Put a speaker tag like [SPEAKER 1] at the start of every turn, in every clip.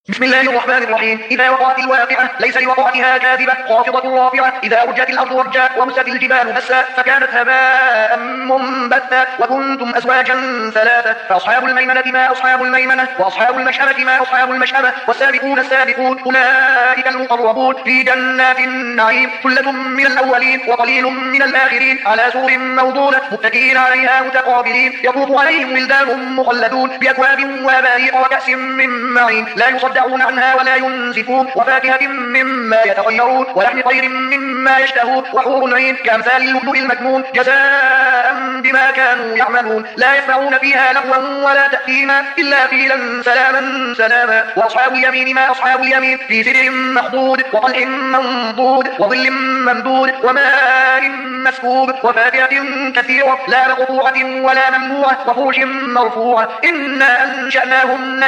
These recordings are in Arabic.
[SPEAKER 1] بسم الله الرحمن الرحيم. إذا وقعت الواقعة ليس لوقعتها كاذبة خافضة رافعة إذا رجت الأرض رجا ومست الجبال مسا فكانت هباء منبثا وكنتم أزواجا ثلاثة فأصحاب الميمنة ما أصحاب الميمنة وأصحاب المشأمة ما أصحاب المشأمة والسابقون السابقون أولئك المقربون في جنات النعيم ثلة من الأولين وقليل من الآخرين على سرر موضونة متكئين عليها متقابلين يطوف عليهم ولدان مخلدون بأكواب وأباريق وكأس من معين لا يصدعون عنها ولا ينزفون وفاكهة مما يتخيرون ولحم طير مما يشتهون وحور عين كأمثال اللؤلؤ المكنون جزاء بما كانوا يعملون لا يسمعون فيها لغوا ولا تأثيما إلا قيلا سلاما سلاما وأصحاب اليمين ما أصحاب اليمين في سدر مخضود وطلح منضود وظل ممدود وماء مسكوب وفاكهة كثيرة لا مقطوعة ولا ممنوعة وفرش مرفوعة إنا أنشأناهن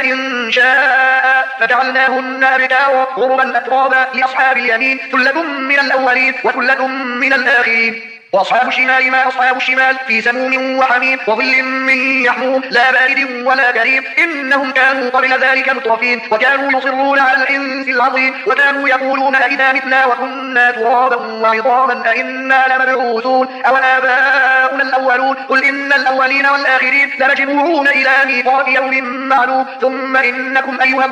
[SPEAKER 1] إنشاء فجعلناهن أبكارا عربا أترابا لأصحاب اليمين ثلة من الأولين وثلة من الآخرين وأصحاب الشمال ما أصحاب الشمال في سموم وحميم وظل من يحموم لا بارد ولا كريم إنهم كانوا قبل ذلك مترفين وكانوا يصرون على الحنث العظيم وكانوا يقولون أئذا متنا وكنا ترابا وعظاما أئنا لمبعوثون أو آباؤنا الأولون قل إن الأولين والآخرين لمجموعون إلى ميقات يوم معلوم ثم إنكم أيها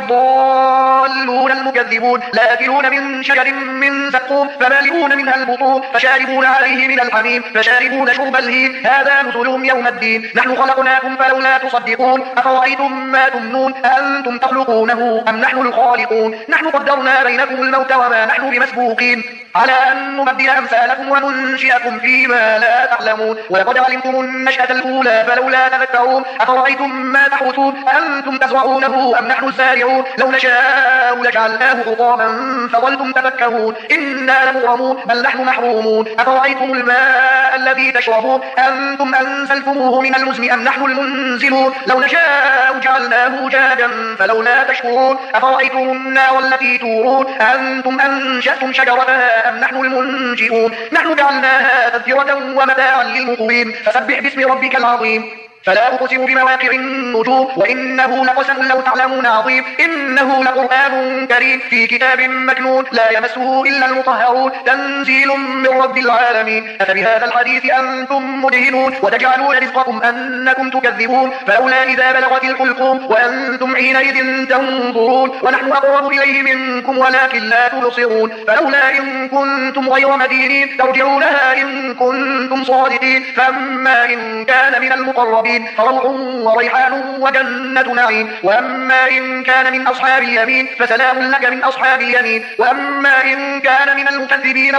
[SPEAKER 1] الضالون المكذبون لآكلون من شجر من زقوم فمالئون منها البطون فشاربون عليه من الحميم فشاربون شرب الهيم هذا نزلهم يوم الدين نحن خلقناكم فلولا تصدقون أفرأيتم ما تمنون أأنتم تخلقونه أم نحن الخالقون نحن قدرنا بينكم الموت وما نحن بمسبوقين على أن نبدل أمثالكم وننشئكم فيما لا تعلمون ولقد علمتم النشأة الأولى فلولا تذكرون أفرأيتم ما تحرثون أأنتم تزرعونه أم نحن الزارعون لو نشاء لجعلناه حطاما فظلتم تفكرون إنا لمغرمون بل نحن محرومون أفرأيتم الماء الذي تشربون أنتم أنزلتموه من المزن أم نحن المنزلون لو نشاء جعلناه جادا فلولا تشكرون أفرأيتم النار التي تورون أنتم أنشأتم شجرتها أم نحن المنشئون نحن جعلناها تذكرة ومتاعا للمقوين فسبح باسم ربك العظيم فلا أقسم بمواقع النجوم وإنه لقسم لو تعلمون عظيم إنه لقرآن كريم في كتاب مكنون لا يمسه إلا المطهرون تنزيل من رب العالمين أفبهذا الحديث أنتم مدهنون وتجعلون رزقكم أنكم تكذبون فلولا إذا بلغت الحلقوم وأنتم حينئذ تنظرون ونحن أقرب إليه منكم ولكن لا تبصرون فلولا إن كنتم غير مدينين ترجعونها إن كنتم صادقين فأما إن كان من المقربين فروح وريحان وجنة نعيم وأما إن كان من أصحاب اليمين فسلام لك من أصحاب اليمين وأما إن كان من المكذبين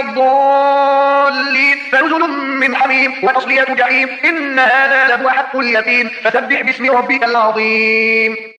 [SPEAKER 1] الضالين فنزل من حميم وتصلية جحيم إن هذا لهو حق اليقين فسبح باسم ربك العظيم.